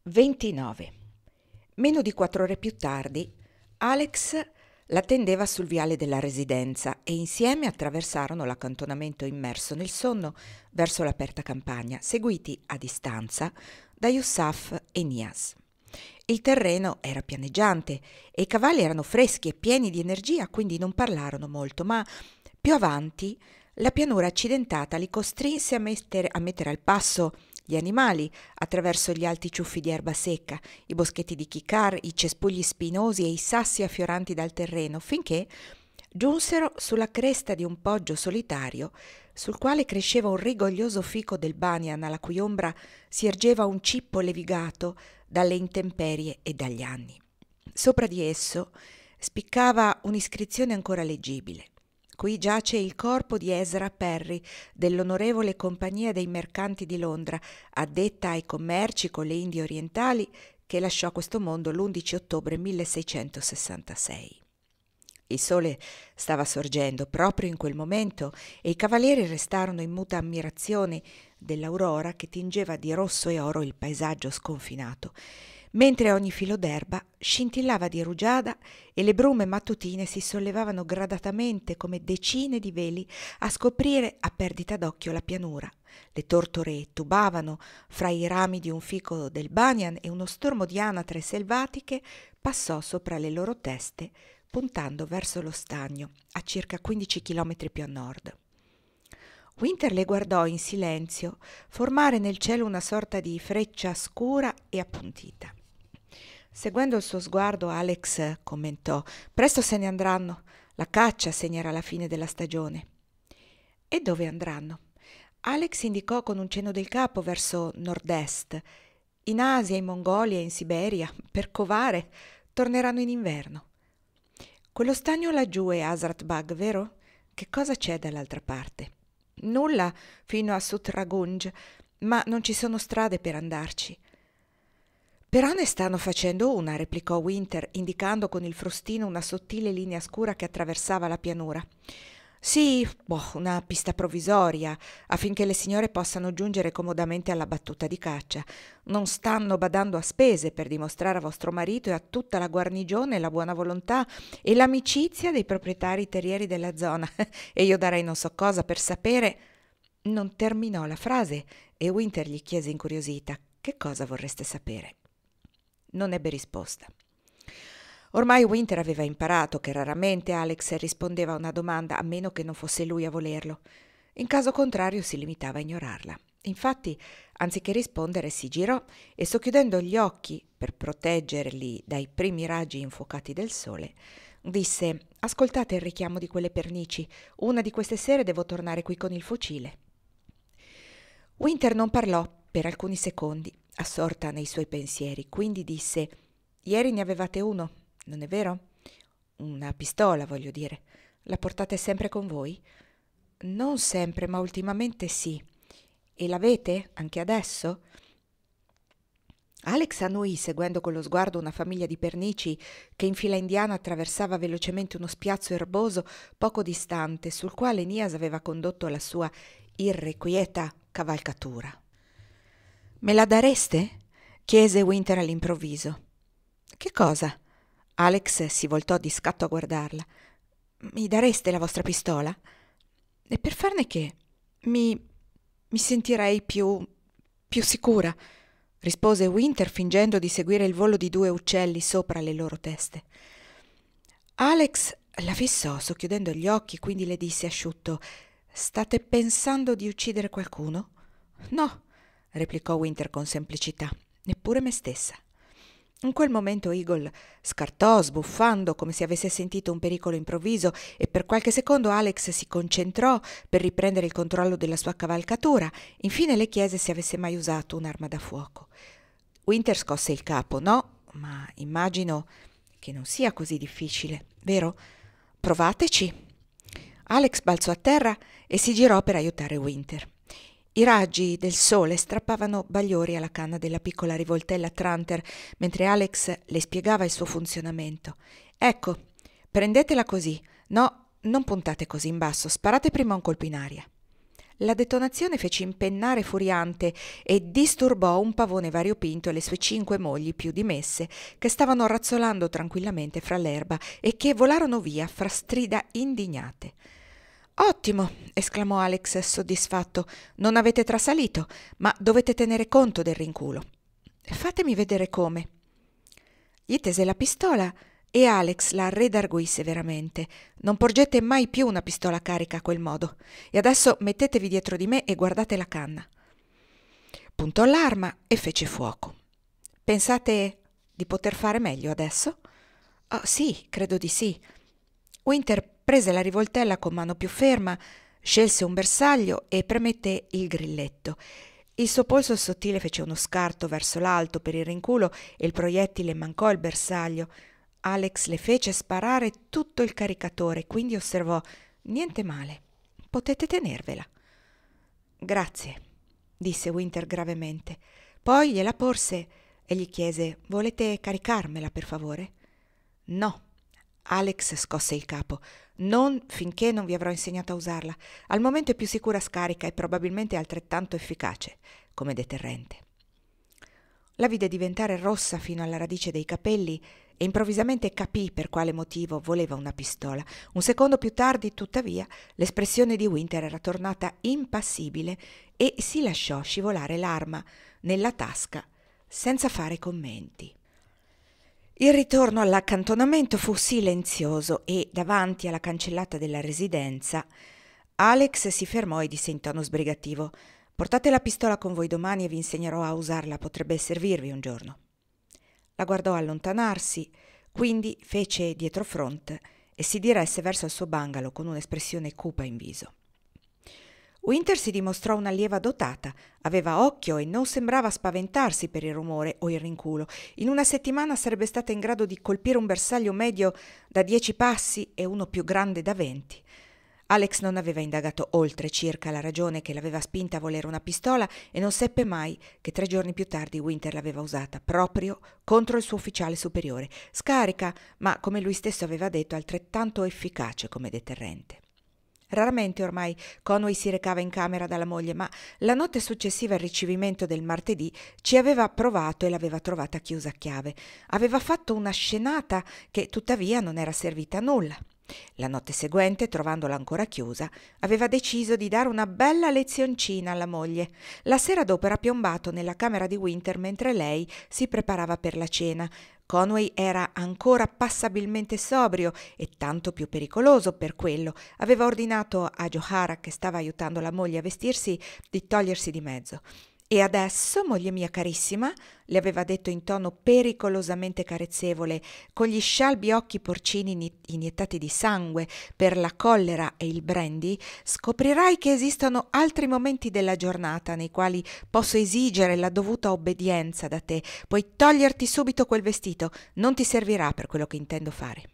29. Meno di 4 ore più tardi, Alex l'attendeva sul viale della residenza e insieme attraversarono l'accantonamento immerso nel sonno verso l'aperta campagna, seguiti a distanza da Yusuf e Nias. Il terreno era pianeggiante e i cavalli erano freschi e pieni di energia, quindi non parlarono molto, ma più avanti la pianura accidentata li costrinse a mettere al passo gli animali attraverso gli alti ciuffi di erba secca, i boschetti di chicar, i cespugli spinosi e i sassi affioranti dal terreno, finché giunsero sulla cresta di un poggio solitario sul quale cresceva un rigoglioso fico del banyan alla cui ombra si ergeva un cippo levigato dalle intemperie e dagli anni. Sopra di esso spiccava un'iscrizione ancora leggibile. Qui giace il corpo di Ezra Perry, dell'Onorevole Compagnia dei Mercanti di Londra, addetta ai commerci con le Indie orientali, che lasciò questo mondo l'11 ottobre 1666. Il sole stava sorgendo proprio in quel momento e i cavalieri restarono in muta ammirazione dell'aurora che tingeva di rosso e oro il paesaggio sconfinato, mentre ogni filo d'erba scintillava di rugiada e le brume mattutine si sollevavano gradatamente come decine di veli a scoprire a perdita d'occhio la pianura. Le tortore tubavano fra i rami di un fico del banyan e uno stormo di anatre selvatiche passò sopra le loro teste, puntando verso lo stagno, a circa 15 chilometri più a nord. Winter le guardò in silenzio formare nel cielo una sorta di freccia scura e appuntita. Seguendo il suo sguardo, Alex commentò: «Presto se ne andranno. La caccia segnerà la fine della stagione». «E dove andranno?» Alex indicò con un cenno del capo verso nord-est. «In Asia, in Mongolia, in Siberia, per covare. Torneranno in inverno». «Quello stagno laggiù è Hasratbag, vero? Che cosa c'è dall'altra parte?» «Nulla fino a Sutragunj, ma non ci sono strade per andarci». «Però ne stanno facendo una», replicò Winter, indicando con il frustino una sottile linea scura che attraversava la pianura. «Sì, una pista provvisoria, affinché le signore possano giungere comodamente alla battuta di caccia. Non stanno badando a spese per dimostrare a vostro marito e a tutta la guarnigione la buona volontà e l'amicizia dei proprietari terrieri della zona. E io darei non so cosa per sapere...» Non terminò la frase e Winter gli chiese incuriosita: «Che cosa vorreste sapere?» Non ebbe risposta. Ormai Winter aveva imparato che raramente Alex rispondeva a una domanda a meno che non fosse lui a volerlo. In caso contrario si limitava a ignorarla. Infatti, anziché rispondere, si girò e, socchiudendo gli occhi per proteggerli dai primi raggi infuocati del sole, disse: «Ascoltate il richiamo di quelle pernici. Una di queste sere devo tornare qui con il fucile». Winter non parlò per alcuni secondi, assorta nei suoi pensieri, quindi disse: «Ieri ne avevate uno, non è vero? Una pistola, voglio dire. La portate sempre con voi?» «Non sempre, ma ultimamente sì». «E l'avete anche adesso?» Alex annui, seguendo con lo sguardo una famiglia di pernici che in fila indiana attraversava velocemente uno spiazzo erboso poco distante, sul quale Nias aveva condotto la sua irrequieta cavalcatura. «Me la dareste?» chiese Winter all'improvviso. «Che cosa?» Alex si voltò di scatto a guardarla. «Mi dareste la vostra pistola?» «E per farne che? Mi sentirei più sicura», rispose Winter fingendo di seguire il volo di 2 uccelli sopra le loro teste. Alex la fissò socchiudendo gli occhi, quindi le disse asciutto: «State pensando di uccidere qualcuno?» «No», replicò Winter con semplicità, «neppure me stessa». In quel momento Eagle scartò, sbuffando come se avesse sentito un pericolo improvviso, e per qualche secondo Alex si concentrò per riprendere il controllo della sua cavalcatura. Infine le chiese se avesse mai usato un'arma da fuoco. Winter scosse il capo. «No, ma immagino che non sia così difficile, vero? Provateci». Alex balzò a terra e si girò per aiutare Winter. I raggi del sole strappavano bagliori alla canna della piccola rivoltella Tranter mentre Alex le spiegava il suo funzionamento. «Ecco, prendetela così. No, non puntate così in basso, sparate prima un colpo in aria». La detonazione fece impennare furiante e disturbò un pavone variopinto e le sue 5 mogli più dimesse, che stavano razzolando tranquillamente fra l'erba e che volarono via fra strida indignate. «Ottimo!» esclamò Alex soddisfatto. «Non avete trasalito, ma dovete tenere conto del rinculo». «Fatemi vedere come». Gli tese la pistola e Alex la redarguì severamente. «Non porgete mai più una pistola carica a quel modo. E adesso mettetevi dietro di me e guardate la canna». Puntò l'arma e fece fuoco. «Pensate di poter fare meglio adesso?» «Oh, sì, credo di sì». Winter prese la rivoltella con mano più ferma, scelse un bersaglio e premette il grilletto. Il suo polso sottile fece uno scarto verso l'alto per il rinculo e il proiettile mancò il bersaglio. Alex le fece sparare tutto il caricatore, quindi osservò: «Niente male, potete tenervela». «Grazie», disse Winter gravemente. Poi gliela porse e gli chiese: «Volete caricarmela, per favore?» «No». Alex scosse il capo. «Non finché non vi avrò insegnato a usarla. Al momento è più sicura scarica e probabilmente altrettanto efficace come deterrente». La vide diventare rossa fino alla radice dei capelli e improvvisamente capì per quale motivo voleva una pistola. Un secondo più tardi, tuttavia, l'espressione di Winter era tornata impassibile e si lasciò scivolare l'arma nella tasca senza fare commenti. Il ritorno all'accantonamento fu silenzioso e, davanti alla cancellata della residenza, Alex si fermò e disse in tono sbrigativo: «Portate la pistola con voi domani e vi insegnerò a usarla, potrebbe servirvi un giorno». La guardò allontanarsi, quindi fece dietrofront e si diresse verso il suo bungalow con un'espressione cupa in viso. Winter si dimostrò un'allieva dotata, aveva occhio e non sembrava spaventarsi per il rumore o il rinculo. In una settimana sarebbe stata in grado di colpire un bersaglio medio da 10 passi e uno più grande da 20. Alex non aveva indagato oltre circa la ragione che l'aveva spinta a volere una pistola e non seppe mai che 3 giorni più tardi Winter l'aveva usata proprio contro il suo ufficiale superiore, scarica, ma come lui stesso aveva detto altrettanto efficace come deterrente. Raramente ormai Conway si recava in camera dalla moglie, ma la notte successiva al ricevimento del martedì ci aveva provato e l'aveva trovata chiusa a chiave. Aveva fatto una scenata che tuttavia non era servita a nulla. La notte seguente, trovandola ancora chiusa, aveva deciso di dare una bella lezioncina alla moglie. La sera dopo era piombato nella camera di Winter mentre lei si preparava per la cena. Conway era ancora passabilmente sobrio e tanto più pericoloso per quello. Aveva ordinato a Johara, che stava aiutando la moglie a vestirsi, di togliersi di mezzo. «E adesso, moglie mia carissima», le aveva detto in tono pericolosamente carezzevole, con gli scialbi occhi porcini iniettati di sangue per la collera e il brandy, «scoprirai che esistono altri momenti della giornata nei quali posso esigere la dovuta obbedienza da te. Puoi toglierti subito quel vestito, non ti servirà per quello che intendo fare».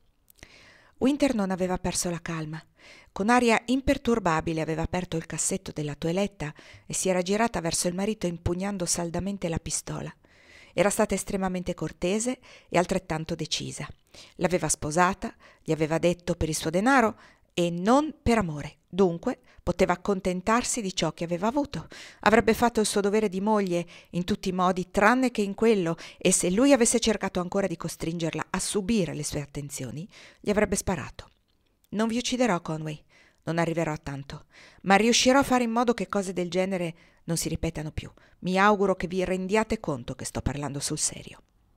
Winter non aveva perso la calma. Con aria imperturbabile aveva aperto il cassetto della toeletta e si era girata verso il marito impugnando saldamente la pistola. Era stata estremamente cortese e altrettanto decisa. L'aveva sposata, gli aveva detto per il suo denaro e non per amore. Dunque poteva accontentarsi di ciò che aveva avuto. Avrebbe fatto il suo dovere di moglie in tutti i modi tranne che in quello, e se lui avesse cercato ancora di costringerla a subire le sue attenzioni, gli avrebbe sparato. «Non vi ucciderò, Conway, non arriverò a tanto, ma riuscirò a fare in modo che cose del genere non si ripetano più. Mi auguro che vi rendiate conto che sto parlando sul serio».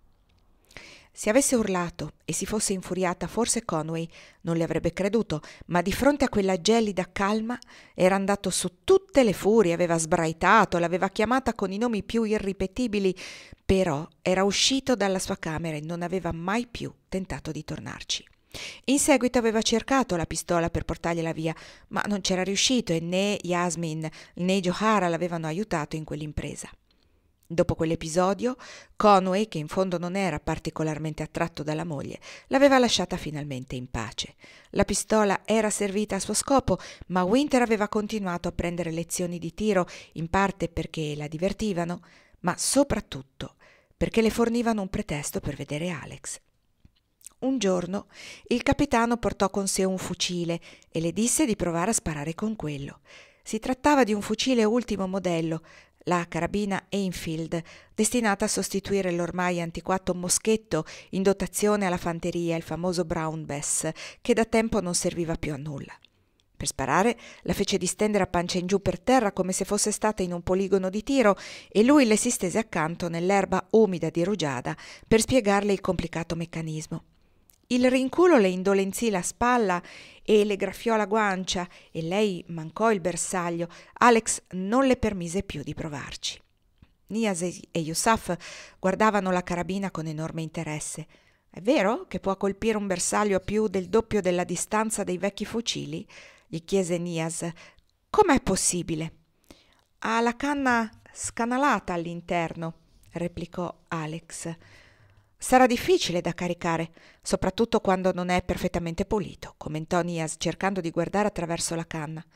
Se avesse urlato e si fosse infuriata, forse Conway non le avrebbe creduto, ma di fronte a quella gelida calma era andato su tutte le furie, aveva sbraitato, l'aveva chiamata con i nomi più irripetibili, però era uscito dalla sua camera e non aveva mai più tentato di tornarci. In seguito aveva cercato la pistola per portargliela via, ma non c'era riuscito e né Yasmin né Johara l'avevano aiutato in quell'impresa. Dopo quell'episodio, Conway, che in fondo non era particolarmente attratto dalla moglie, l'aveva lasciata finalmente in pace. La pistola era servita al suo scopo, ma Winter aveva continuato a prendere lezioni di tiro, in parte perché la divertivano, ma soprattutto perché le fornivano un pretesto per vedere Alex. Un giorno il capitano portò con sé un fucile e le disse di provare a sparare con quello. Si trattava di un fucile ultimo modello, la carabina Enfield, destinata a sostituire l'ormai antiquato moschetto in dotazione alla fanteria, il famoso Brown Bess, che da tempo non serviva più a nulla. Per sparare la fece distendere a pancia in giù per terra come se fosse stata in un poligono di tiro e lui le si stese accanto nell'erba umida di rugiada per spiegarle il complicato meccanismo. Il rinculo le indolenzì la spalla e le graffiò la guancia e lei mancò il bersaglio. Alex non le permise più di provarci. Nias e Yousaf guardavano la carabina con enorme interesse. «È vero che può colpire un bersaglio a più del doppio della distanza dei vecchi fucili?» gli chiese Nias. «Com'è possibile?» «Ha la canna scanalata all'interno», replicò Alex. «Sarà difficile da caricare, soprattutto quando non è perfettamente pulito», commentò Nias cercando di guardare attraverso la canna.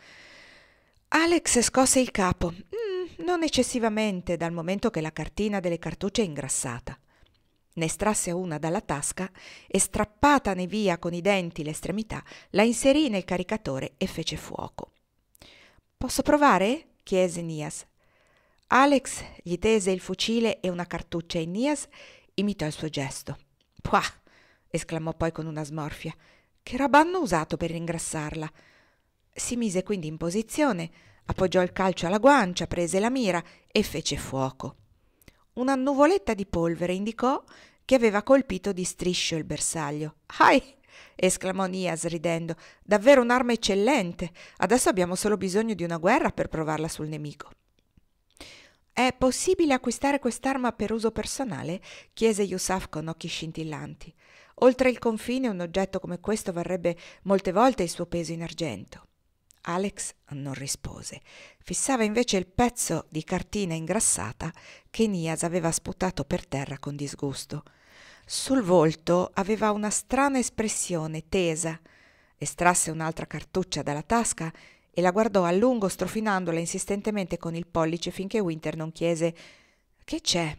Alex scosse il capo. Non eccessivamente, dal momento che la cartina delle cartucce è ingrassata. Ne estrasse una dalla tasca e, strappatane via con i denti l'estremità, la inserì nel caricatore e fece fuoco. «Posso provare?» chiese Nias. Alex gli tese il fucile e una cartuccia e Nias imitò il suo gesto. «Puah!» esclamò poi con una smorfia. «Che roba hanno usato per ingrassarla?» Si mise quindi in posizione, appoggiò il calcio alla guancia, prese la mira e fece fuoco. Una nuvoletta di polvere indicò che aveva colpito di striscio il bersaglio. «Ai!» esclamò Nias ridendo. «Davvero un'arma eccellente! Adesso abbiamo solo bisogno di una guerra per provarla sul nemico». «È possibile acquistare quest'arma per uso personale?» chiese Yousaf con occhi scintillanti. «Oltre il confine un oggetto come questo varrebbe molte volte il suo peso in argento». Alex non rispose. Fissava invece il pezzo di cartina ingrassata che Nias aveva sputato per terra con disgusto. Sul volto aveva una strana espressione tesa. Estrasse un'altra cartuccia dalla tasca e la guardò a lungo, strofinandola insistentemente con il pollice finché Winter non chiese: «Che c'è?»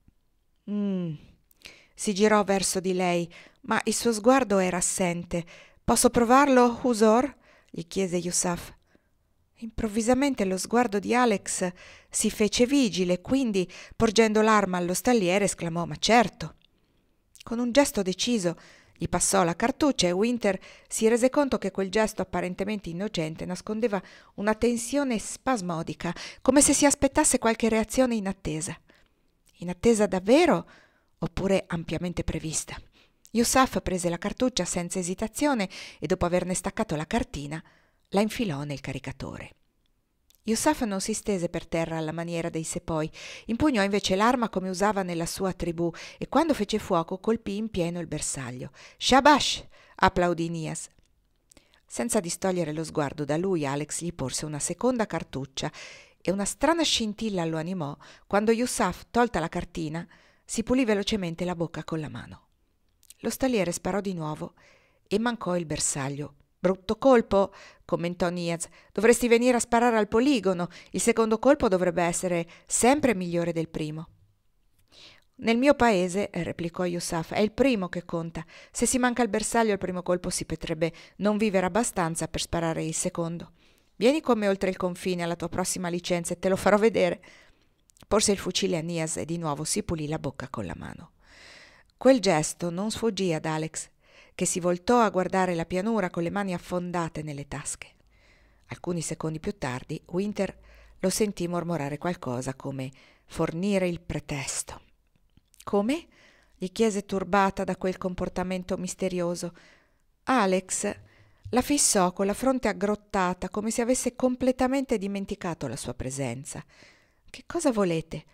Si girò verso di lei, ma il suo sguardo era assente. «Posso provarlo, Huzor?» gli chiese Yousaf. Improvvisamente lo sguardo di Alex si fece vigile, quindi, porgendo l'arma allo stalliere, esclamò: «Ma certo!» Con un gesto deciso gli passò la cartuccia e Winter si rese conto che quel gesto apparentemente innocente nascondeva una tensione spasmodica, come se si aspettasse qualche reazione inattesa. Inattesa davvero oppure ampiamente prevista? Yousaf prese la cartuccia senza esitazione e, dopo averne staccato la cartina, la infilò nel caricatore. Yousaf non si stese per terra alla maniera dei sepoi, impugnò invece l'arma come usava nella sua tribù e quando fece fuoco colpì in pieno il bersaglio. «Shabash!» applaudì Nias. Senza distogliere lo sguardo da lui, Alex gli porse una seconda cartuccia e una strana scintilla lo animò quando Yousaf, tolta la cartina, si pulì velocemente la bocca con la mano. Lo stalliere sparò di nuovo e mancò il bersaglio. «Brutto colpo», commentò Nias. «Dovresti venire a sparare al poligono. Il secondo colpo dovrebbe essere sempre migliore del primo». «Nel mio paese», replicò Yousaf, «è il primo che conta. Se si manca il bersaglio al primo colpo si potrebbe non vivere abbastanza per sparare il secondo. Vieni con me oltre il confine alla tua prossima licenza e te lo farò vedere». Porse il fucile a Nias e di nuovo si pulì la bocca con la mano. Quel gesto non sfuggì ad Alex, che si voltò a guardare la pianura con le mani affondate nelle tasche. Alcuni secondi più tardi Winter lo sentì mormorare qualcosa come «fornire il pretesto». «Come?» gli chiese turbata da quel comportamento misterioso. Alex la fissò con la fronte aggrottata come se avesse completamente dimenticato la sua presenza. «Che cosa volete?»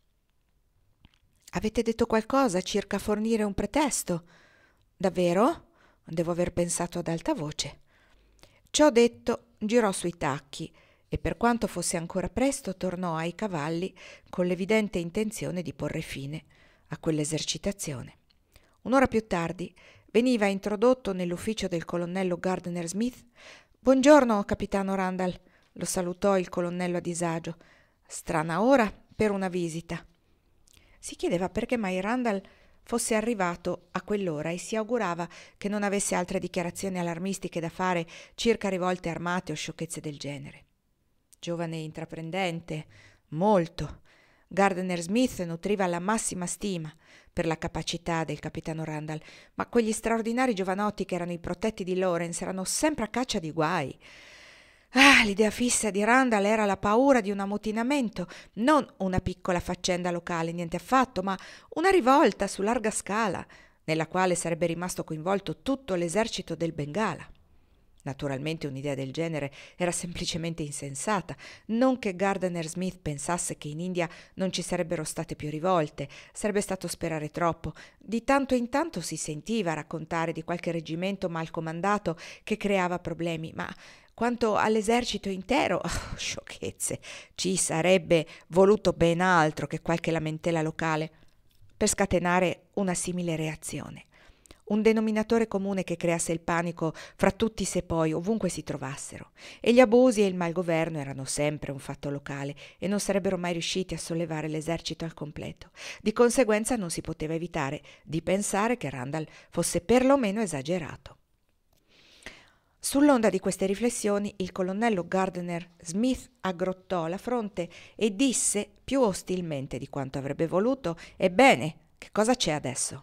«Avete detto qualcosa circa fornire un pretesto?» «Davvero?» «Devo aver pensato ad alta voce». Ciò detto, girò sui tacchi e, per quanto fosse ancora presto, tornò ai cavalli con l'evidente intenzione di porre fine a quell'esercitazione. Un'ora più tardi veniva introdotto nell'ufficio del colonnello Gardner Smith. «Buongiorno, capitano Randall», lo salutò il colonnello a disagio. «Strana ora per una visita». Si chiedeva perché mai Randall fosse arrivato a quell'ora e si augurava che non avesse altre dichiarazioni allarmistiche da fare circa rivolte armate o sciocchezze del genere. giovane intraprendente, molto. Gardner Smith nutriva la massima stima per la capacità del capitano Randall, ma quegli straordinari giovanotti che erano i protetti di Lawrence erano sempre a caccia di guai. L'idea fissa di Randall era la paura di un ammutinamento, non una piccola faccenda locale, niente affatto, ma una rivolta su larga scala, nella quale sarebbe rimasto coinvolto tutto l'esercito del Bengala. Naturalmente un'idea del genere era semplicemente insensata, non che Gardner Smith pensasse che in India non ci sarebbero state più rivolte, sarebbe stato sperare troppo. Di tanto in tanto si sentiva raccontare di qualche reggimento mal comandato che creava problemi, ma quanto all'esercito intero, sciocchezze, ci sarebbe voluto ben altro che qualche lamentela locale per scatenare una simile reazione. Un denominatore comune che creasse il panico fra tutti i sepoi ovunque si trovassero, e gli abusi e il malgoverno erano sempre un fatto locale e non sarebbero mai riusciti a sollevare l'esercito al completo. Di conseguenza non si poteva evitare di pensare che Randall fosse perlomeno esagerato. Sull'onda di queste riflessioni il colonnello Gardner Smith aggrottò la fronte e disse più ostilmente di quanto avrebbe voluto: «Ebbene, che cosa c'è adesso?»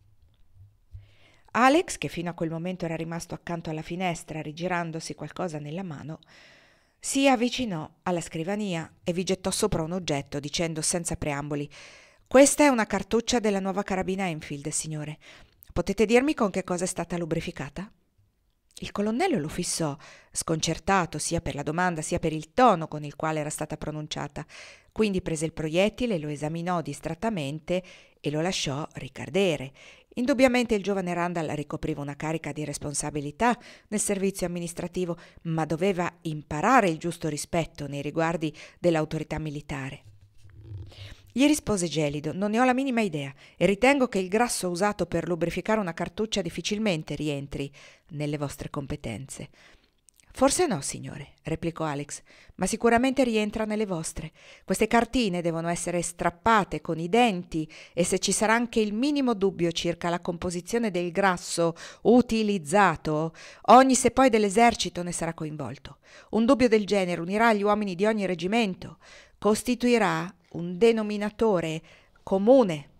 Alex, che fino a quel momento era rimasto accanto alla finestra rigirandosi qualcosa nella mano, si avvicinò alla scrivania e vi gettò sopra un oggetto dicendo senza preamboli: «Questa è una cartuccia della nuova carabina Enfield, signore. Potete dirmi con che cosa è stata lubrificata?» Il colonnello lo fissò, sconcertato sia per la domanda sia per il tono con il quale era stata pronunciata. Quindi prese il proiettile, lo esaminò distrattamente e lo lasciò ricadere. Indubbiamente il giovane Randall ricopriva una carica di responsabilità nel servizio amministrativo, ma doveva imparare il giusto rispetto nei riguardi dell'autorità militare. Gli rispose gelido: «Non ne ho la minima idea e ritengo che il grasso usato per lubrificare una cartuccia difficilmente rientri nelle vostre competenze». «Forse no, signore», replicò Alex, «ma sicuramente rientra nelle vostre. Queste cartine devono essere strappate con i denti e se ci sarà anche il minimo dubbio circa la composizione del grasso utilizzato, ogni sepoy dell'esercito ne sarà coinvolto. Un dubbio del genere unirà gli uomini di ogni reggimento, costituirà un denominatore comune».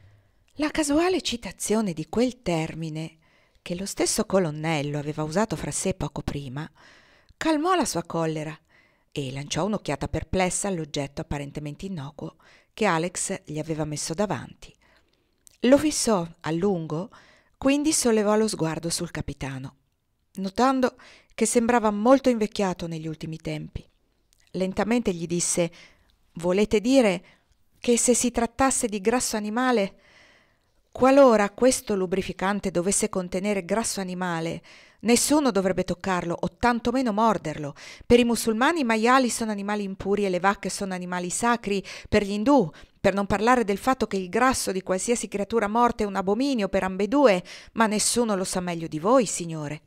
La casuale citazione di quel termine, che lo stesso colonnello aveva usato fra sé poco prima, calmò la sua collera e lanciò un'occhiata perplessa all'oggetto apparentemente innocuo che Alex gli aveva messo davanti. Lo fissò a lungo, quindi sollevò lo sguardo sul capitano, notando che sembrava molto invecchiato negli ultimi tempi. Lentamente gli disse: «Volete dire che se si trattasse di grasso animale, qualora questo lubrificante dovesse contenere grasso animale, nessuno dovrebbe toccarlo o tantomeno morderlo? Per i musulmani i maiali sono animali impuri e le vacche sono animali sacri per gli indù, per non parlare del fatto che il grasso di qualsiasi creatura morta è un abominio per ambedue, ma nessuno lo sa meglio di voi, signore».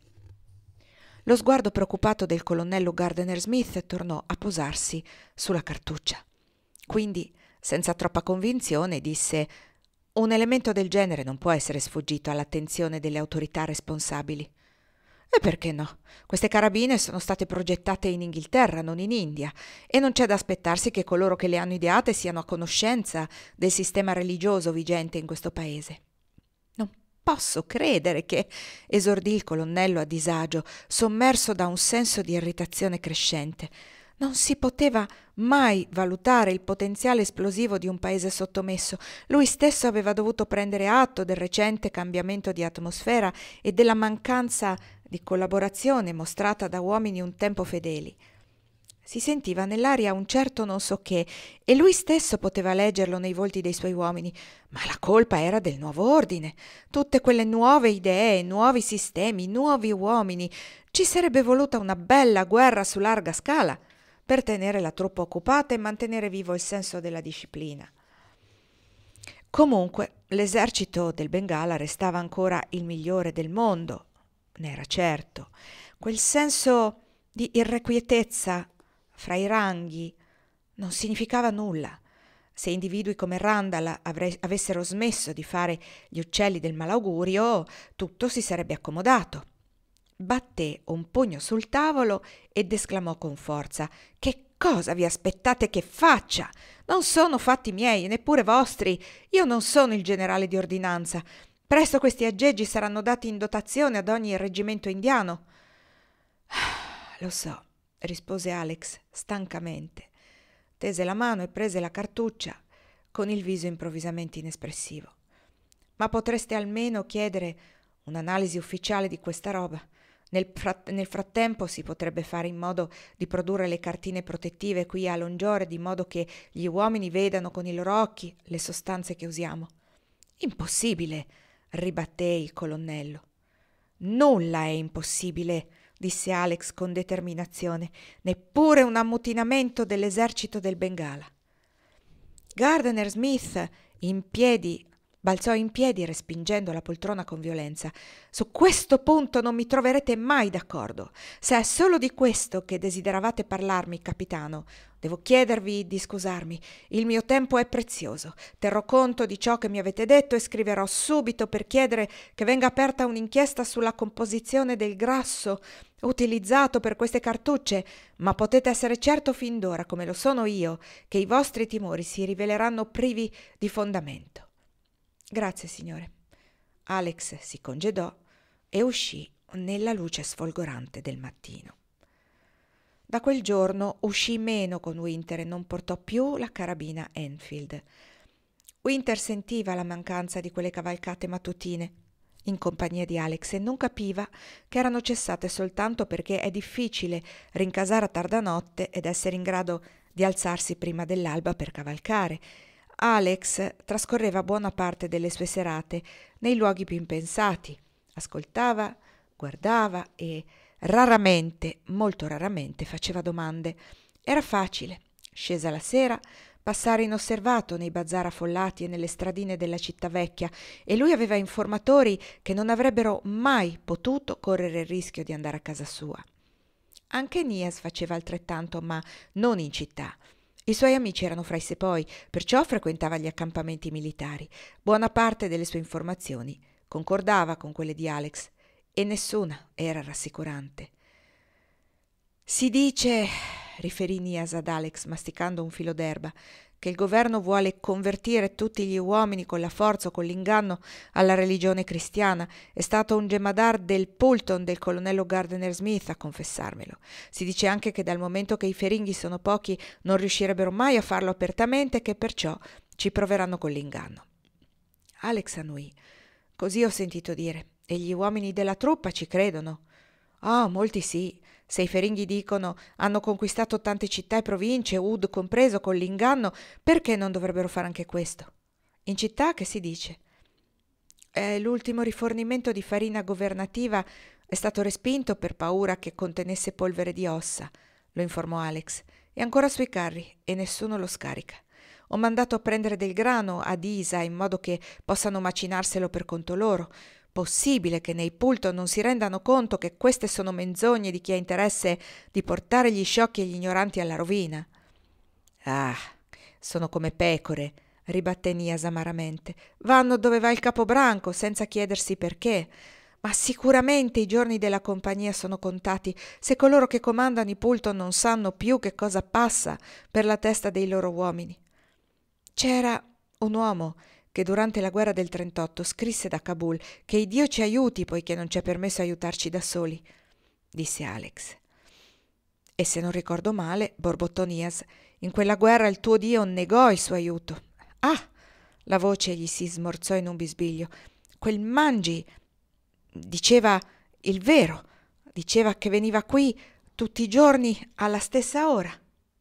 Lo sguardo preoccupato del colonnello Gardner Smith tornò a posarsi sulla cartuccia. Quindi, senza troppa convinzione, disse: «Un elemento del genere non può essere sfuggito all'attenzione delle autorità responsabili». «E perché no? Queste carabine sono state progettate in Inghilterra, non in India, e non c'è da aspettarsi che coloro che le hanno ideate siano a conoscenza del sistema religioso vigente in questo paese». «Non posso credere che», esordì il colonnello a disagio, sommerso da un senso di irritazione crescente. Non si poteva mai valutare il potenziale esplosivo di un paese sottomesso. Lui stesso aveva dovuto prendere atto del recente cambiamento di atmosfera e della mancanza di collaborazione mostrata da uomini un tempo fedeli. Si sentiva nell'aria un certo non so che, e lui stesso poteva leggerlo nei volti dei suoi uomini, ma la colpa era del nuovo ordine. Tutte quelle nuove idee, nuovi sistemi, nuovi uomini. Ci sarebbe voluta una bella guerra su larga scala per tenere la truppa occupata e mantenere vivo il senso della disciplina. Comunque, l'esercito del Bengala restava ancora il migliore del mondo, ne era certo. Quel senso di irrequietezza fra i ranghi non significava nulla. Se individui come Randall avessero smesso di fare gli uccelli del malaugurio, tutto si sarebbe accomodato. Batté un pugno sul tavolo ed esclamò con forza: «Che Cosa vi aspettate che faccia? Non sono fatti miei, neppure vostri. Io non sono il generale di ordinanza. Presto questi aggeggi saranno dati in dotazione ad ogni reggimento indiano. Lo so, rispose Alex stancamente. Tese la mano e prese la cartuccia con il viso improvvisamente inespressivo. Ma potreste almeno chiedere un'analisi ufficiale di questa roba. Nel frattempo si potrebbe fare in modo di produrre le cartine protettive qui a Longiore, di modo che gli uomini vedano con i loro occhi le sostanze che usiamo. Impossibile, ribatté il colonnello. Nulla è impossibile, disse Alex con determinazione, neppure un ammutinamento dell'esercito del Bengala. Gardner Smith, in piedi, balzò in piedi respingendo la poltrona con violenza. Su questo punto non mi troverete mai d'accordo. Se è solo di questo che desideravate parlarmi, capitano, devo chiedervi di scusarmi. Il mio tempo è prezioso. Terrò conto di ciò che mi avete detto e scriverò subito per chiedere che venga aperta un'inchiesta sulla composizione del grasso utilizzato per queste cartucce, ma potete essere certo fin d'ora, come lo sono io, che i vostri timori si riveleranno privi di fondamento. Grazie, signore. Alex si congedò e uscì nella luce sfolgorante del mattino. Da quel giorno uscì meno con Winter e non portò più la carabina Enfield. Winter sentiva la mancanza di quelle cavalcate mattutine in compagnia di Alex e non capiva che erano cessate soltanto perché è difficile rincasare a tarda notte ed essere in grado di alzarsi prima dell'alba per cavalcare. Alex trascorreva buona parte delle sue serate nei luoghi più impensati, ascoltava, guardava e raramente, molto raramente, faceva domande. Era facile, scesa la sera, passare inosservato nei bazar affollati e nelle stradine della città vecchia, e lui aveva informatori che non avrebbero mai potuto correre il rischio di andare a casa sua. Anche Nias faceva altrettanto, ma non in città. I suoi amici erano fra i sepoi, perciò frequentava gli accampamenti militari. Buona parte delle sue informazioni concordava con quelle di Alex e nessuna era rassicurante. Si dice, riferì Nias ad Alex masticando un filo d'erba, che il governo vuole convertire tutti gli uomini con la forza o con l'inganno alla religione cristiana. È stato un gemadar del Pulton del colonnello Gardner Smith a confessarmelo. Si dice anche che dal momento che i feringhi sono pochi non riuscirebbero mai a farlo apertamente e che perciò ci proveranno con l'inganno. Alex annui. Così ho sentito dire. E gli uomini della truppa ci credono? Ah, molti sì. Se i feringhi dicono hanno conquistato tante città e province, Ud compreso, con l'inganno, perché non dovrebbero fare anche questo? In città che si dice? L'ultimo rifornimento di farina governativa è stato respinto per paura che contenesse polvere di ossa, lo informò Alex. È ancora sui carri e nessuno lo scarica. Ho mandato a prendere del grano ad Isa in modo che possano macinarselo per conto loro. Possibile che nei Pulton non si rendano conto che queste sono menzogne di chi ha interesse di portare gli sciocchi e gli ignoranti alla rovina? Ah, sono come pecore, ribatté Nias amaramente. Vanno dove va il capobranco senza chiedersi perché. Ma sicuramente i giorni della compagnia sono contati se coloro che comandano i Pulton non sanno più che cosa passa per la testa dei loro uomini. C'era un uomo che durante la guerra del 38 scrisse da Kabul che il Dio ci aiuti poiché non ci è permesso aiutarci da soli, disse Alex. E se non ricordo male, borbottò Nias, in quella guerra il tuo Dio negò il suo aiuto. Ah! La voce gli si smorzò in un bisbiglio. Quel Mangi diceva il vero, diceva che veniva qui tutti i giorni alla stessa ora.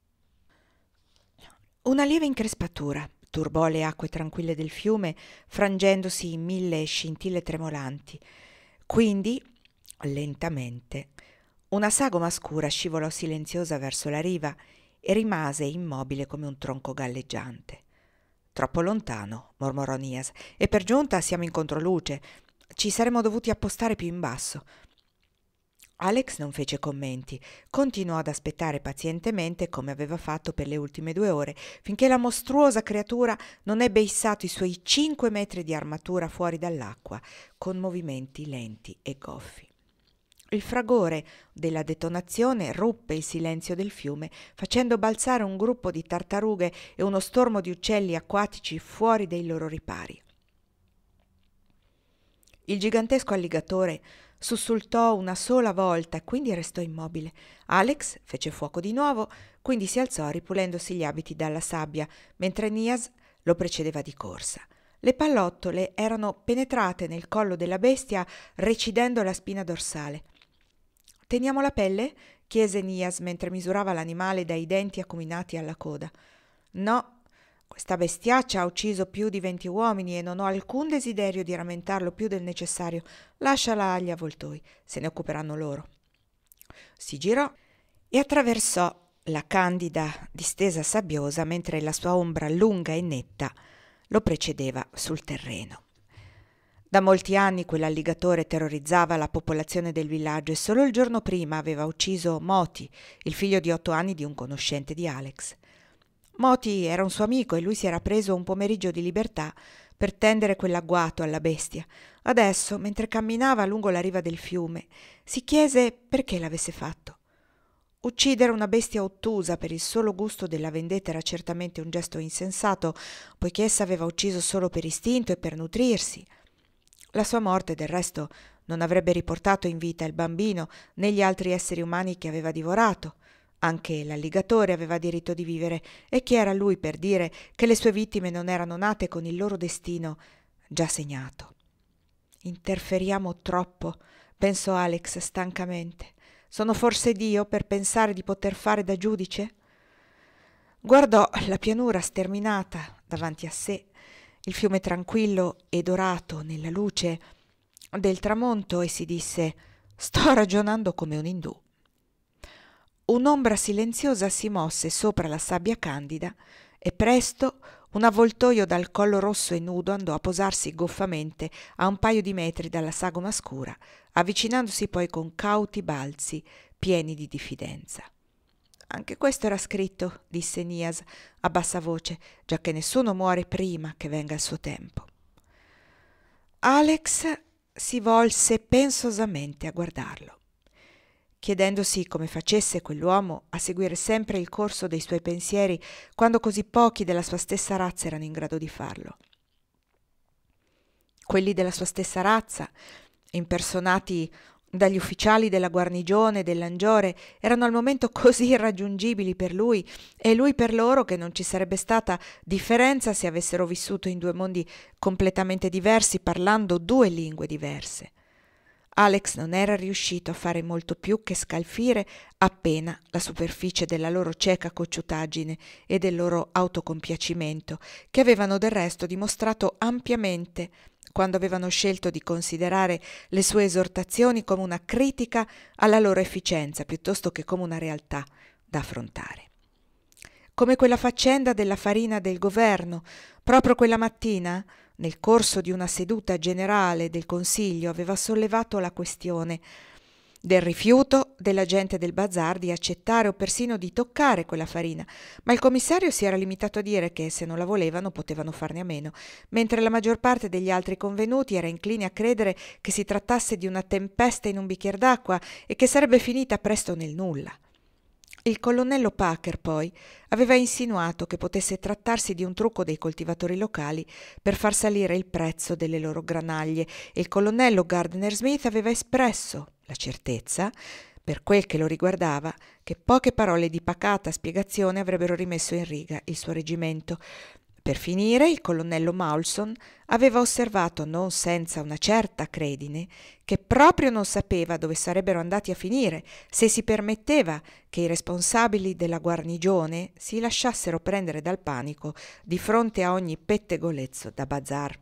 Una lieve increspatura turbò le acque tranquille del fiume, frangendosi in 1000 scintille tremolanti. Quindi, lentamente, una sagoma scura scivolò silenziosa verso la riva e rimase immobile come un tronco galleggiante. «Troppo lontano», mormorò Nias, «e per giunta siamo in controluce. Ci saremmo dovuti appostare più in basso». Alex non fece commenti, continuò ad aspettare pazientemente come aveva fatto per le ultime 2 ore, finché la mostruosa creatura non ebbe issato i suoi 5 metri di armatura fuori dall'acqua, con movimenti lenti e goffi. Il fragore della detonazione ruppe il silenzio del fiume, facendo balzare un gruppo di tartarughe e uno stormo di uccelli acquatici fuori dei loro ripari. Il gigantesco alligatore sussultò una sola volta e quindi restò immobile. Alex fece fuoco di nuovo, quindi si alzò ripulendosi gli abiti dalla sabbia, mentre Nias lo precedeva di corsa. Le pallottole erano penetrate nel collo della bestia, recidendo la spina dorsale. «Teniamo la pelle?» chiese Nias mentre misurava l'animale dai denti acuminati alla coda. «No, questa bestiaccia ha ucciso più di 20 uomini e non ho alcun desiderio di rammentarlo più del necessario. Lasciala agli avvoltoi, se ne occuperanno loro». Si girò e attraversò la candida distesa sabbiosa mentre la sua ombra lunga e netta lo precedeva sul terreno. Da molti anni quell'alligatore terrorizzava la popolazione del villaggio e solo il giorno prima aveva ucciso Moti, il figlio di 8 anni di un conoscente di Alex. Moti era un suo amico e lui si era preso un pomeriggio di libertà per tendere quell'agguato alla bestia. Adesso, mentre camminava lungo la riva del fiume, si chiese perché l'avesse fatto. Uccidere una bestia ottusa per il solo gusto della vendetta era certamente un gesto insensato, poiché essa aveva ucciso solo per istinto e per nutrirsi. La sua morte, del resto, non avrebbe riportato in vita il bambino né gli altri esseri umani che aveva divorato. Anche l'alligatore aveva diritto di vivere, e chi era lui per dire che le sue vittime non erano nate con il loro destino già segnato. «Interferiamo troppo», pensò Alex stancamente. «Sono forse Dio per pensare di poter fare da giudice?» Guardò la pianura sterminata davanti a sé, il fiume tranquillo e dorato nella luce del tramonto, e si disse: «Sto ragionando come un indù». Un'ombra silenziosa si mosse sopra la sabbia candida e presto un avvoltoio dal collo rosso e nudo andò a posarsi goffamente a un paio di metri dalla sagoma scura, avvicinandosi poi con cauti balzi pieni di diffidenza. «Anche questo era scritto», disse Nias a bassa voce, «giacché nessuno muore prima che venga il suo tempo». Alex si volse pensosamente a guardarlo, chiedendosi come facesse quell'uomo a seguire sempre il corso dei suoi pensieri quando così pochi della sua stessa razza erano in grado di farlo. Quelli della sua stessa razza, impersonati dagli ufficiali della guarnigione dell'Angiore, erano al momento così irraggiungibili per lui e lui per loro che non ci sarebbe stata differenza se avessero vissuto in 2 mondi completamente diversi, parlando 2 lingue diverse. Alex non era riuscito a fare molto più che scalfire appena la superficie della loro cieca cocciutaggine e del loro autocompiacimento, che avevano del resto dimostrato ampiamente quando avevano scelto di considerare le sue esortazioni come una critica alla loro efficienza piuttosto che come una realtà da affrontare. Come quella faccenda della farina del governo. Proprio quella mattina, nel corso di una seduta generale del Consiglio, aveva sollevato la questione del rifiuto della gente del bazar di accettare o persino di toccare quella farina, ma il commissario si era limitato a dire che se non la volevano potevano farne a meno, mentre la maggior parte degli altri convenuti era incline a credere che si trattasse di una tempesta in un bicchier d'acqua e che sarebbe finita presto nel nulla. Il colonnello Packer, poi, aveva insinuato che potesse trattarsi di un trucco dei coltivatori locali per far salire il prezzo delle loro granaglie, e il colonnello Gardner Smith aveva espresso la certezza, per quel che lo riguardava, che poche parole di pacata spiegazione avrebbero rimesso in riga il suo reggimento. Per finire, il colonnello Maulson aveva osservato, non senza una certa credine, che proprio non sapeva dove sarebbero andati a finire se si permetteva che i responsabili della guarnigione si lasciassero prendere dal panico di fronte a ogni pettegolezzo da bazar.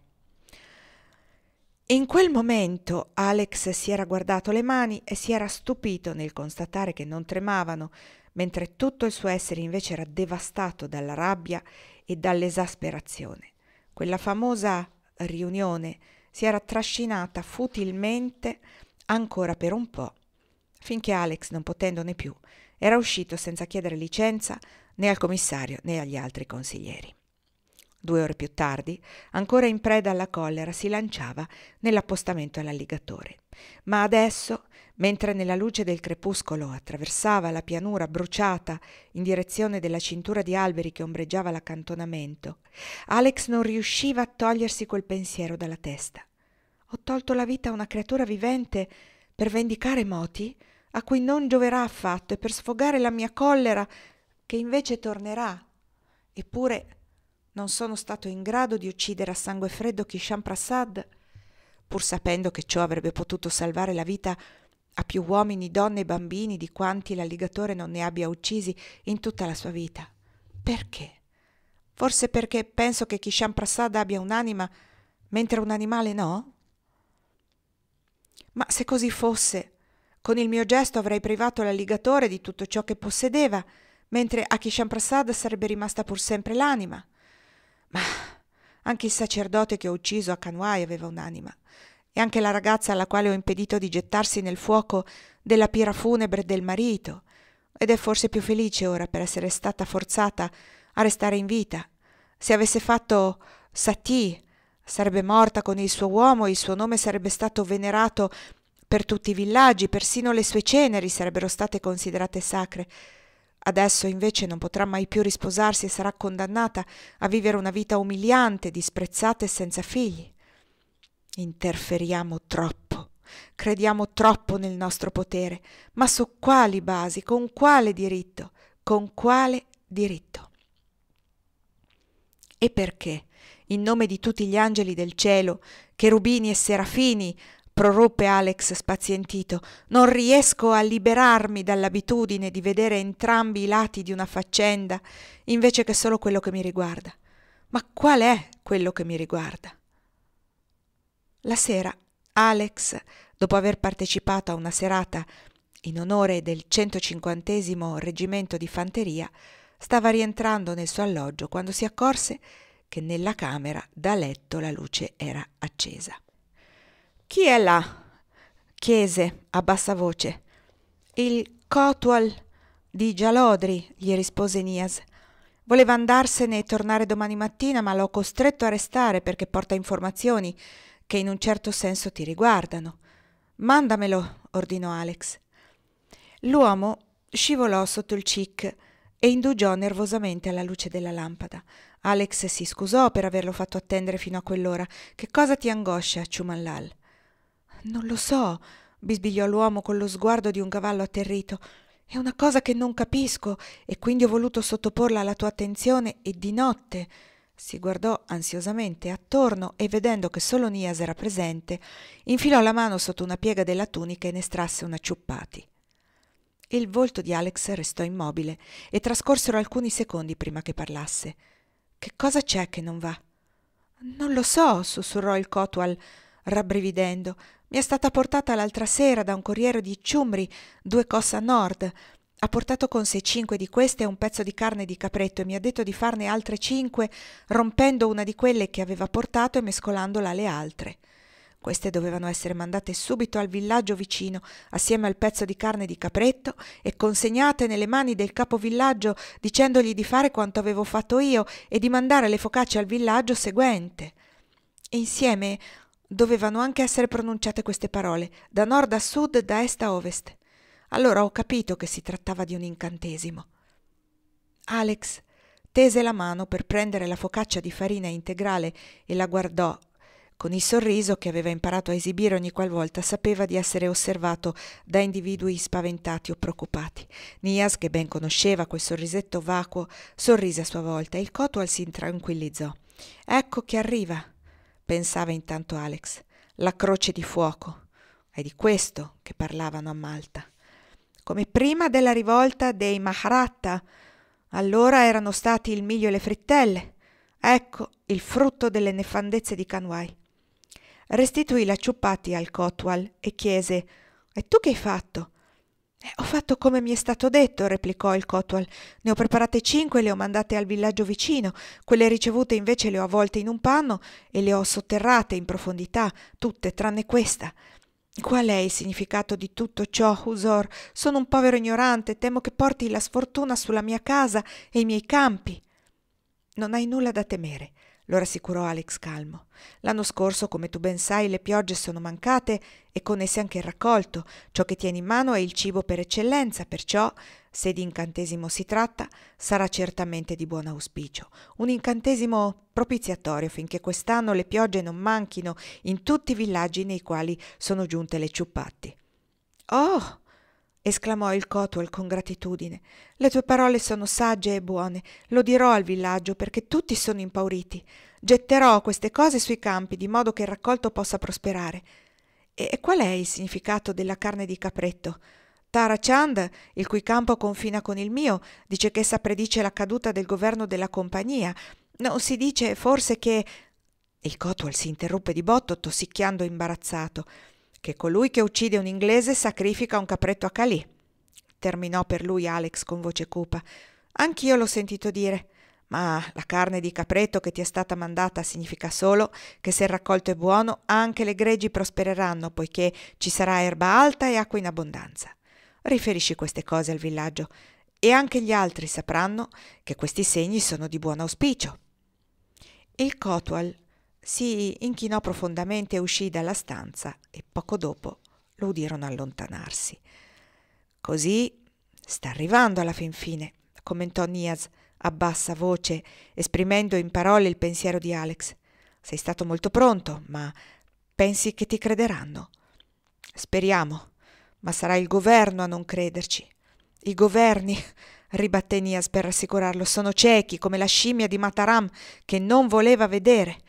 In quel momento Alex si era guardato le mani e si era stupito nel constatare che non tremavano, mentre tutto il suo essere invece era devastato dalla rabbia e dall'esasperazione. Quella famosa riunione si era trascinata futilmente ancora per un po', finché Alex, non potendone più, era uscito senza chiedere licenza né al commissario né agli altri consiglieri. 2 ore più tardi, ancora in preda alla collera, si lanciava nell'appostamento all'alligatore. Ma adesso, Mentre nella luce del crepuscolo attraversava la pianura bruciata in direzione della cintura di alberi che ombreggiava l'accantonamento, Alex non riusciva a togliersi quel pensiero dalla testa. Ho tolto la vita a una creatura vivente per vendicare Moti, a cui non gioverà affatto, e per sfogare la mia collera, che invece tornerà. Eppure non sono stato in grado di uccidere a sangue freddo Kishan Prasad, pur sapendo che ciò avrebbe potuto salvare la vita a più uomini, donne e bambini di quanti l'alligatore non ne abbia uccisi in tutta la sua vita. Perché? Forse perché penso che Kishan Prasad abbia un'anima, mentre un animale no? Ma se così fosse, con il mio gesto avrei privato l'alligatore di tutto ciò che possedeva, mentre a Kishan Prasad sarebbe rimasta pur sempre l'anima. Ma anche il sacerdote che ho ucciso a Kanwai aveva un'anima, e anche la ragazza alla quale ho impedito di gettarsi nel fuoco della pira funebre del marito, ed è forse più felice ora per essere stata forzata a restare in vita. Se avesse fatto Sati, sarebbe morta con il suo uomo e il suo nome sarebbe stato venerato per tutti i villaggi, persino le sue ceneri sarebbero state considerate sacre. Adesso invece non potrà mai più risposarsi e sarà condannata a vivere una vita umiliante, disprezzata e senza figli. Interferiamo troppo, crediamo troppo nel nostro potere, ma su quali basi, con quale diritto, con quale diritto? E perché, in nome di tutti gli angeli del cielo, cherubini e serafini, proruppe Alex spazientito, non riesco a liberarmi dall'abitudine di vedere entrambi i lati di una faccenda, invece che solo quello che mi riguarda. Ma qual è quello che mi riguarda? La sera, Alex, dopo aver partecipato a una serata in onore del 150° reggimento di fanteria, stava rientrando nel suo alloggio quando si accorse che nella camera da letto la luce era accesa. «Chi è là?» chiese a bassa voce. «Il Kotual di Jalodri», gli rispose Nias. «Voleva andarsene e tornare domani mattina, ma l'ho costretto a restare perché porta informazioni che in un certo senso ti riguardano». «Mandamelo», ordinò Alex. L'uomo scivolò sotto il cic e indugiò nervosamente alla luce della lampada. Alex si scusò per averlo fatto attendere fino a quell'ora. «Che cosa ti angoscia, Ciumallal?» «Non lo so», bisbigliò l'uomo con lo sguardo di un cavallo atterrito. «È una cosa che non capisco e quindi ho voluto sottoporla alla tua attenzione e di notte». Si guardò ansiosamente attorno e vedendo che solo Nias era presente, infilò la mano sotto una piega della tunica e ne estrasse una ciuppati. Il volto di Alex restò immobile e trascorsero alcuni secondi prima che parlasse. «Che cosa c'è che non va?» «Non lo so», sussurrò il Kotual, rabbrividendo. «Mi è stata portata l'altra sera da un corriere di Ciumri 2 cos a nord. Ha portato con sé 5 di queste e un pezzo di carne di capretto e mi ha detto di farne altre 5, rompendo una di quelle che aveva portato e mescolandola alle altre. Queste dovevano essere mandate subito al villaggio vicino, assieme al pezzo di carne di capretto, e consegnate nelle mani del capovillaggio, dicendogli di fare quanto avevo fatto io e di mandare le focacce al villaggio seguente. E insieme dovevano anche essere pronunciate queste parole, da nord a sud, da est a ovest. Allora ho capito che si trattava di un incantesimo». Alex tese la mano per prendere la focaccia di farina integrale e la guardò con il sorriso che aveva imparato a esibire ogni qualvolta sapeva di essere osservato da individui spaventati o preoccupati. Nias, che ben conosceva quel sorrisetto vacuo, sorrise a sua volta e il Kotual si tranquillizzò. «Ecco che arriva», pensava intanto Alex, «la croce di fuoco». È di questo che parlavano a Malta. Come prima della rivolta dei Maharatta, allora erano stati il miglio e le frittelle. Ecco il frutto delle nefandezze di Kanwai. Restituì la ciuppati al Kotual e chiese: «E tu che hai fatto?» «Ho fatto come mi è stato detto», replicò il Kotual. «Ne ho preparate 5 e le ho mandate al villaggio vicino. Quelle ricevute invece le ho avvolte in un panno e le ho sotterrate in profondità, tutte tranne questa». «Qual è il significato di tutto ciò, Usor? Sono un povero ignorante, temo che porti la sfortuna sulla mia casa e i miei campi». «Non hai nulla da temere. lo rassicurò Alex calmo. L'anno scorso, come tu ben sai, le piogge sono mancate e con esse anche il raccolto. Ciò che tieni in mano è il cibo per eccellenza, perciò, se di incantesimo si tratta, sarà certamente di buon auspicio. Un incantesimo propiziatorio finché quest'anno le piogge non manchino in tutti i villaggi nei quali sono giunte le ciuppatti. «Oh!» esclamò il Cotwell con gratitudine. «Le tue parole sono sagge e buone. Lo dirò al villaggio perché tutti sono impauriti. Getterò queste cose sui campi di modo che il raccolto possa prosperare». «E qual è il significato della carne di capretto?» «Tara Chand, il cui campo confina con il mio, dice che essa predice la caduta del governo della compagnia. Non si dice forse che...» Il Cotwell si interruppe di botto, tossicchiando imbarazzato. «Che colui che uccide un inglese sacrifica un capretto a Calì», terminò per lui Alex con voce cupa. «Anch'io l'ho sentito dire, ma la carne di capretto che ti è stata mandata significa solo che se il raccolto è buono anche le greggi prospereranno, poiché ci sarà erba alta e acqua in abbondanza. Riferisci queste cose al villaggio e anche gli altri sapranno che questi segni sono di buon auspicio». Il Cotwell si inchinò profondamente e uscì dalla stanza e poco dopo lo udirono allontanarsi. «Così sta arrivando alla fin fine», commentò Niaz a bassa voce, esprimendo in parole il pensiero di Alex. «Sei stato molto pronto, ma pensi che ti crederanno?» «Speriamo, ma sarà il governo a non crederci». «I governi», ribatté Niaz per rassicurarlo, «sono ciechi come la scimmia di Mataram che non voleva vedere».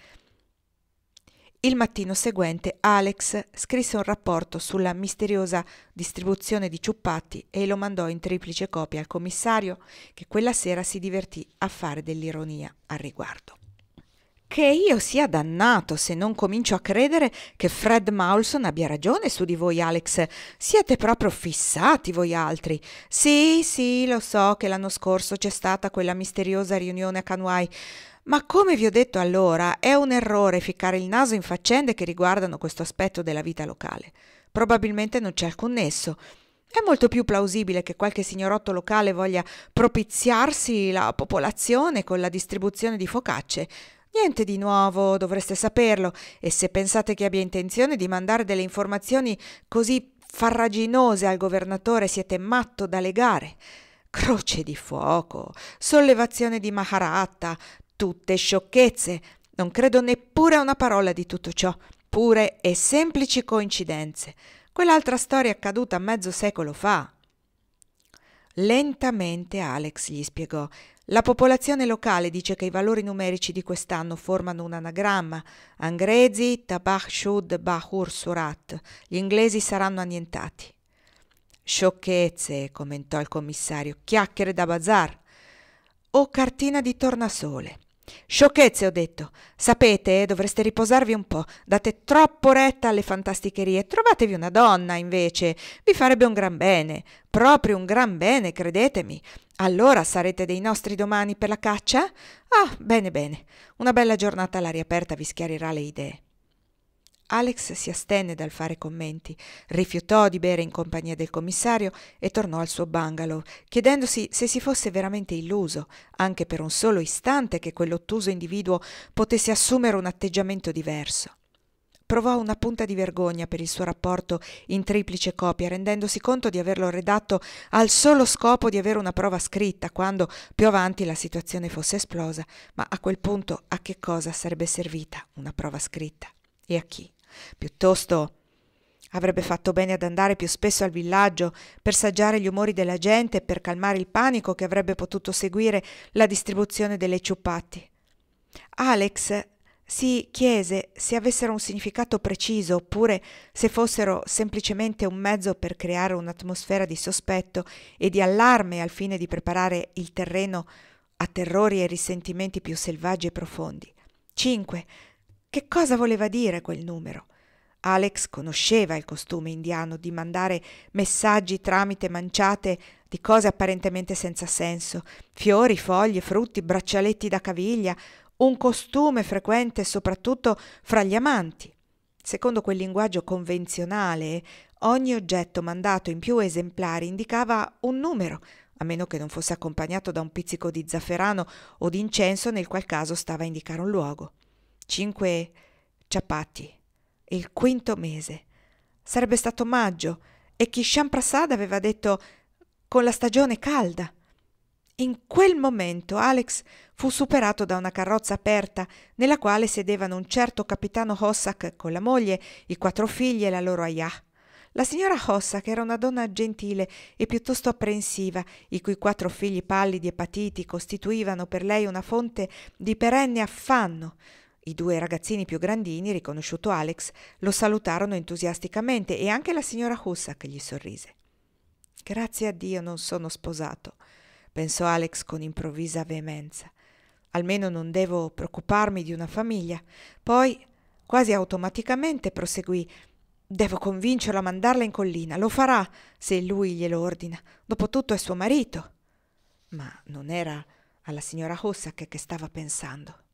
Il mattino seguente Alex scrisse un rapporto sulla misteriosa distribuzione di ciuppati e lo mandò in triplice copia al commissario, che quella sera si divertì a fare dell'ironia al riguardo. «Che io sia dannato se non comincio a credere che Fred Maulson abbia ragione su di voi, Alex. Siete proprio fissati voi altri. Sì, lo so che l'anno scorso c'è stata quella misteriosa riunione a Kanwai, ma come vi ho detto allora, è un errore ficcare il naso in faccende che riguardano questo aspetto della vita locale. Probabilmente non c'è alcun nesso. È molto più plausibile che qualche signorotto locale voglia propiziarsi la popolazione con la distribuzione di focacce. Niente di nuovo, dovreste saperlo, e se pensate che abbia intenzione di mandare delle informazioni così farraginose al governatore siete matto da legare. Croce di fuoco, sollevazione di Maharatta, tutte sciocchezze. Non credo neppure a una parola di tutto ciò, pure e semplici coincidenze. Quell'altra storia è accaduta mezzo secolo fa». Lentamente Alex gli spiegò. «La popolazione locale dice che i valori numerici di quest'anno formano un anagramma. Angrezi, Tabakh Shud, Bahur Surat. Gli inglesi saranno annientati». «Sciocchezze», commentò il commissario, «chiacchiere da bazar o cartina di tornasole». «Sciocchezze, ho detto. Sapete, dovreste riposarvi un po'. Date troppo retta alle fantasticherie. Trovatevi una donna, invece. Vi farebbe un gran bene. Proprio un gran bene, credetemi. Allora sarete dei nostri domani per la caccia? Ah, bene. Una bella giornata all'aria aperta vi schiarirà le idee». Alex si astenne dal fare commenti, rifiutò di bere in compagnia del commissario e tornò al suo bungalow, chiedendosi se si fosse veramente illuso, anche per un solo istante, che quell'ottuso individuo potesse assumere un atteggiamento diverso. Provò una punta di vergogna per il suo rapporto in triplice copia, rendendosi conto di averlo redatto al solo scopo di avere una prova scritta, quando più avanti la situazione fosse esplosa, ma a quel punto a che cosa sarebbe servita una prova scritta? E a chi? Piuttosto avrebbe fatto bene ad andare più spesso al villaggio per saggiare gli umori della gente e per calmare il panico che avrebbe potuto seguire la distribuzione delle ciuppati. Alex si chiese se avessero un significato preciso oppure se fossero semplicemente un mezzo per creare un'atmosfera di sospetto e di allarme al fine di preparare il terreno a terrori e risentimenti più selvaggi e profondi. 5. Che cosa voleva dire quel numero? Alex conosceva il costume indiano di mandare messaggi tramite manciate di cose apparentemente senza senso, fiori, foglie, frutti, braccialetti da caviglia, un costume frequente soprattutto fra gli amanti. Secondo quel linguaggio convenzionale, ogni oggetto mandato in più esemplari indicava un numero, a meno che non fosse accompagnato da un pizzico di zafferano o di incenso, nel qual caso stava a indicare un luogo. 5 ciappati. Il quinto mese. Sarebbe stato maggio e Kishan Prasad aveva detto con la stagione calda. In quel momento Alex fu superato da una carrozza aperta nella quale sedevano un certo capitano Hossack con la moglie, i 4 figli e la loro ayah. La signora Hossack era una donna gentile e piuttosto apprensiva, i cui 4 figli pallidi e patiti costituivano per lei una fonte di perenne affanno. I 2 ragazzini più grandini, riconosciuto Alex, lo salutarono entusiasticamente e anche la signora Hossack gli sorrise. «Grazie a Dio non sono sposato», pensò Alex con improvvisa veemenza. «Almeno non devo preoccuparmi di una famiglia». Poi, quasi automaticamente, proseguì: «Devo convincerlo a mandarla in collina. Lo farà, se lui glielo ordina. Dopotutto è suo marito». Ma non era alla signora Hossack che stava pensando.